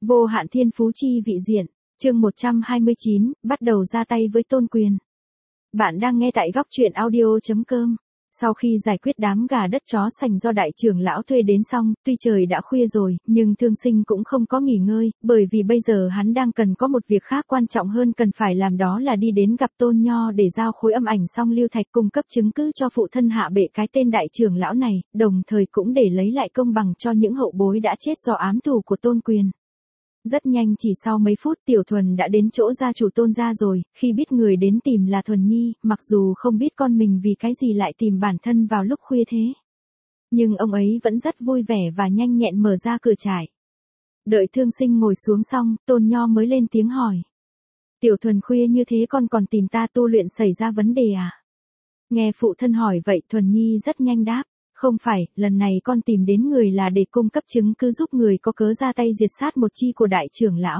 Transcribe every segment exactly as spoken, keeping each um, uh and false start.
Vô hạn thiên phú chi vị diện, chương một trăm hai mươi chín, bắt đầu ra tay với Tôn Quyền. Bạn đang nghe tại góc truyện audio.com. Sau khi giải quyết đám gà đất chó sành do đại trưởng lão thuê đến xong, tuy trời đã khuya rồi, nhưng Thương Sinh cũng không có nghỉ ngơi, bởi vì bây giờ hắn đang cần có một việc khác quan trọng hơn cần phải làm, đó là đi đến gặp Tôn Nho để giao khối âm ảnh song lưu thạch cung cấp chứng cứ cho phụ thân hạ bệ cái tên đại trưởng lão này, đồng thời cũng để lấy lại công bằng cho những hậu bối đã chết do ám thủ của Tôn Quyền. Rất nhanh, chỉ sau mấy phút, Tiểu Thuần đã đến chỗ gia chủ Tôn gia rồi. Khi biết người đến tìm là Thuần Nhi, mặc dù không biết con mình vì cái gì lại tìm bản thân vào lúc khuya thế, nhưng ông ấy vẫn rất vui vẻ và nhanh nhẹn mở ra cửa trại. Đợi Thương Sinh ngồi xuống xong, Tôn Nho mới lên tiếng hỏi: Tiểu Thuần, khuya như thế con còn tìm ta tu luyện, xảy ra vấn đề à? Nghe phụ thân hỏi vậy, Thuần Nhi rất nhanh đáp: Không phải, lần này con tìm đến người là để cung cấp chứng cứ giúp người có cớ ra tay diệt sát một chi của đại trưởng lão.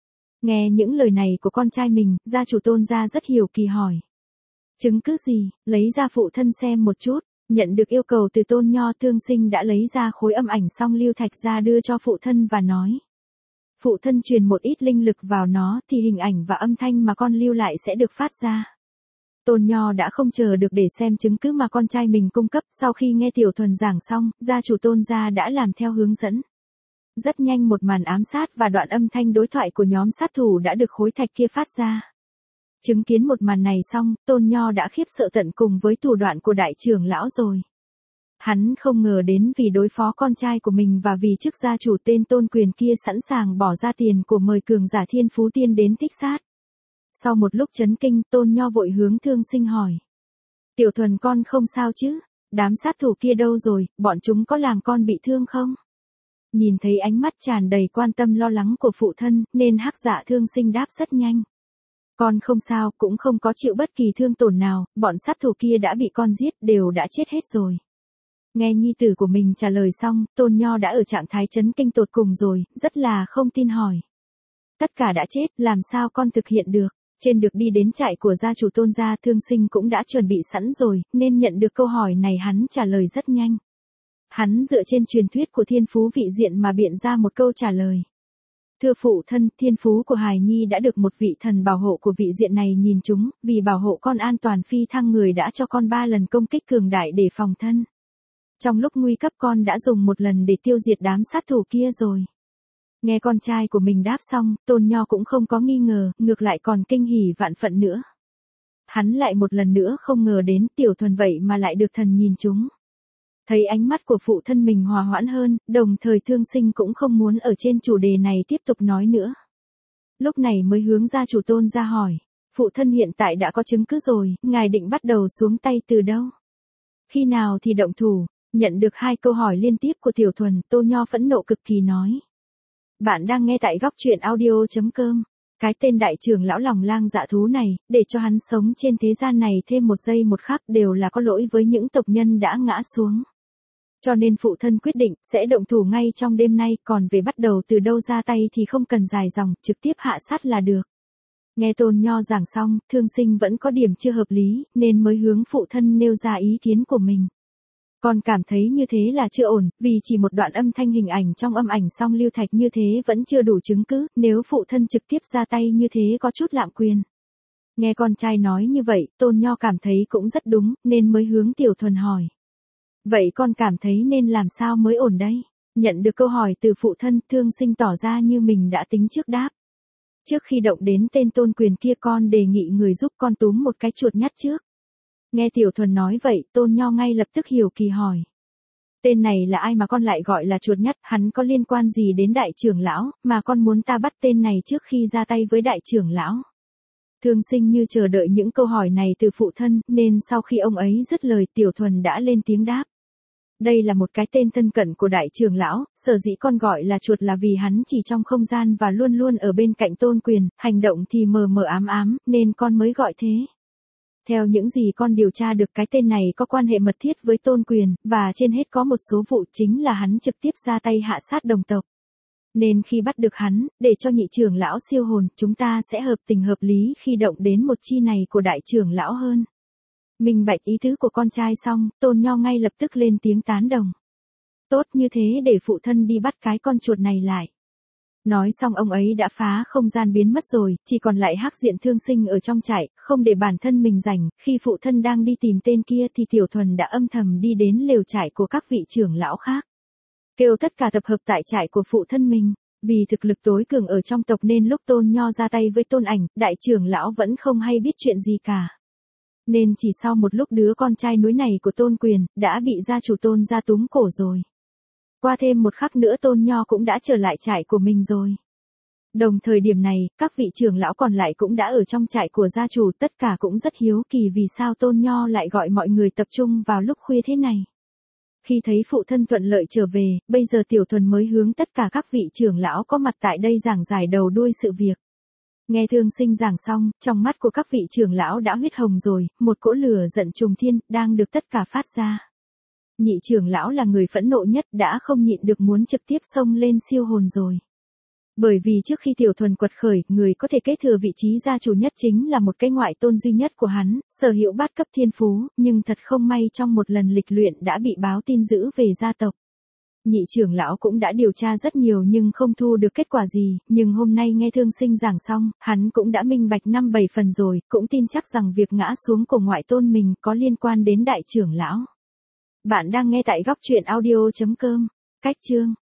Nghe những lời này của con trai mình, gia chủ Tôn gia rất hiểu kỳ hỏi: Chứng cứ gì? Lấy ra phụ thân xem một chút. Nhận được yêu cầu từ Tôn Nho, Thương Sinh đã lấy ra khối âm ảnh song lưu thạch ra đưa cho phụ thân và nói: Phụ thân truyền một ít linh lực vào nó thì hình ảnh và âm thanh mà con lưu lại sẽ được phát ra. Tôn Nho đã không chờ được để xem chứng cứ mà con trai mình cung cấp. Sau khi nghe Tiểu Thuần giảng xong, gia chủ Tôn gia đã làm theo hướng dẫn. Rất nhanh một màn ám sát và đoạn âm thanh đối thoại của nhóm sát thủ đã được khối thạch kia phát ra. Chứng kiến một màn này xong, Tôn Nho đã khiếp sợ tận cùng với thủ đoạn của đại trưởng lão rồi. Hắn không ngờ đến vì đối phó con trai của mình và vì chức gia chủ tên Tôn Quyền kia sẵn sàng bỏ ra tiền của mời cường giả thiên phú tiên đến thích sát. Sau một lúc chấn kinh, Tôn Nho vội hướng Thương Sinh hỏi: Tiểu Thuần, con không sao chứ? Đám sát thủ kia đâu rồi, bọn chúng có làm con bị thương không? Nhìn thấy ánh mắt tràn đầy quan tâm lo lắng của phụ thân, nên hắc dạ Thương Sinh đáp rất nhanh: Con không sao, cũng không có chịu bất kỳ thương tổn nào, bọn sát thủ kia đã bị con giết, đều đã chết hết rồi. Nghe nhi tử của mình trả lời xong, Tôn Nho đã ở trạng thái chấn kinh tột cùng rồi, rất là không tin hỏi: Tất cả đã chết, làm sao con thực hiện được? Trên được đi đến trại của gia chủ Tôn gia, Thương Sinh cũng đã chuẩn bị sẵn rồi, nên nhận được câu hỏi này hắn trả lời rất nhanh. Hắn dựa trên truyền thuyết của thiên phú vị diện mà biện ra một câu trả lời: Thưa phụ thân, thiên phú của hài nhi đã được một vị thần bảo hộ của vị diện này nhìn trúng, vì bảo hộ con an toàn phi thăng, người đã cho con ba lần công kích cường đại để phòng thân. Trong lúc nguy cấp con đã dùng một lần để tiêu diệt đám sát thủ kia rồi. Nghe con trai của mình đáp xong, Tôn Nho cũng không có nghi ngờ, ngược lại còn kinh hỉ vạn phận nữa. Hắn lại một lần nữa không ngờ đến Tiểu Thuần vậy mà lại được thần nhìn trúng. Thấy ánh mắt của phụ thân mình hòa hoãn hơn, đồng thời Thương Sinh cũng không muốn ở trên chủ đề này tiếp tục nói nữa. Lúc này mới hướng gia chủ Tôn ra hỏi: Phụ thân, hiện tại đã có chứng cứ rồi, ngài định bắt đầu xuống tay từ đâu? Khi nào thì động thủ? Nhận được hai câu hỏi liên tiếp của Tiểu Thuần, Tôn Nho phẫn nộ cực kỳ nói: Bạn đang nghe tại góc truyện audio.com. Cái tên đại trưởng lão lòng lang dạ thú này, để cho hắn sống trên thế gian này thêm một giây một khắc đều là có lỗi với những tộc nhân đã ngã xuống. Cho nên phụ thân quyết định, sẽ động thủ ngay trong đêm nay, còn về bắt đầu từ đâu ra tay thì không cần dài dòng, trực tiếp hạ sát là được. Nghe Tôn Nho giảng xong, Thương Sinh vẫn có điểm chưa hợp lý, nên mới hướng phụ thân nêu ra ý kiến của mình. Con cảm thấy như thế là chưa ổn, vì chỉ một đoạn âm thanh hình ảnh trong âm ảnh song lưu thạch như thế vẫn chưa đủ chứng cứ, nếu phụ thân trực tiếp ra tay như thế có chút lạm quyền. Nghe con trai nói như vậy, Tôn Nho cảm thấy cũng rất đúng, nên mới hướng Tiểu Thuần hỏi: Vậy con cảm thấy nên làm sao mới ổn đây? Nhận được câu hỏi từ phụ thân, Thương Sinh tỏ ra như mình đã tính trước đáp: Trước khi động đến tên Tôn Quyền kia, con đề nghị người giúp con túm một cái chuột nhắt trước. Nghe Tiểu Thuần nói vậy, Tôn Nho ngay lập tức hiểu kỳ hỏi: Tên này là ai mà con lại gọi là chuột nhắt, hắn có liên quan gì đến đại trưởng lão, mà con muốn ta bắt tên này trước khi ra tay với đại trưởng lão? Thương Sinh như chờ đợi những câu hỏi này từ phụ thân, nên sau khi ông ấy dứt lời, Tiểu Thuần đã lên tiếng đáp: Đây là một cái tên thân cận của đại trưởng lão, sở dĩ con gọi là chuột là vì hắn chỉ trong không gian và luôn luôn ở bên cạnh Tôn Quyền, hành động thì mờ mờ ám ám, nên con mới gọi thế. Theo những gì con điều tra được, cái tên này có quan hệ mật thiết với Tôn Quyền, và trên hết có một số vụ chính là hắn trực tiếp ra tay hạ sát đồng tộc. Nên khi bắt được hắn, để cho nhị trưởng lão siêu hồn, chúng ta sẽ hợp tình hợp lý khi động đến một chi này của đại trưởng lão hơn. Minh bạch ý tứ của con trai xong, Tôn Nho ngay lập tức lên tiếng tán đồng. Tốt, như thế để phụ thân đi bắt cái con chuột này lại. Nói xong ông ấy đã phá không gian biến mất rồi, chỉ còn lại Hắc Diện Thương Sinh ở trong trại, không để bản thân mình rảnh, khi phụ thân đang đi tìm tên kia thì Tiểu Thuần đã âm thầm đi đến lều trại của các vị trưởng lão khác. Kêu tất cả tập hợp tại trại của phụ thân mình, vì thực lực tối cường ở trong tộc nên lúc Tôn Nho ra tay với Tôn Ảnh, đại trưởng lão vẫn không hay biết chuyện gì cả. Nên chỉ sau một lúc đứa con trai núi này của Tôn Quyền, đã bị gia chủ Tôn gia túm cổ rồi. Qua thêm một khắc nữa Tôn Nho cũng đã trở lại trại của mình rồi. Đồng thời điểm này, các vị trưởng lão còn lại cũng đã ở trong trại của gia chủ, tất cả cũng rất hiếu kỳ vì sao Tôn Nho lại gọi mọi người tập trung vào lúc khuya thế này. Khi thấy phụ thân thuận lợi trở về, bây giờ Tiểu Thuần mới hướng tất cả các vị trưởng lão có mặt tại đây giảng giải đầu đuôi sự việc. Nghe Thương Sinh giảng xong, trong mắt của các vị trưởng lão đã huyết hồng rồi, một cỗ lửa giận trùng thiên, đang được tất cả phát ra. Nhị trưởng lão là người phẫn nộ nhất, đã không nhịn được muốn trực tiếp xông lên siêu hồn rồi. Bởi vì trước khi Tiểu Thuần quật khởi, người có thể kế thừa vị trí gia chủ nhất chính là một cái ngoại tôn duy nhất của hắn, sở hữu bát cấp thiên phú, nhưng thật không may trong một lần lịch luyện đã bị báo tin dữ về gia tộc. Nhị trưởng lão cũng đã điều tra rất nhiều nhưng không thu được kết quả gì, nhưng hôm nay nghe Thương Sinh giảng xong, hắn cũng đã minh bạch năm bảy phần rồi, cũng tin chắc rằng việc ngã xuống của ngoại tôn mình có liên quan đến đại trưởng lão. Bạn đang nghe tại góc truyện audio chấm com. Cách chương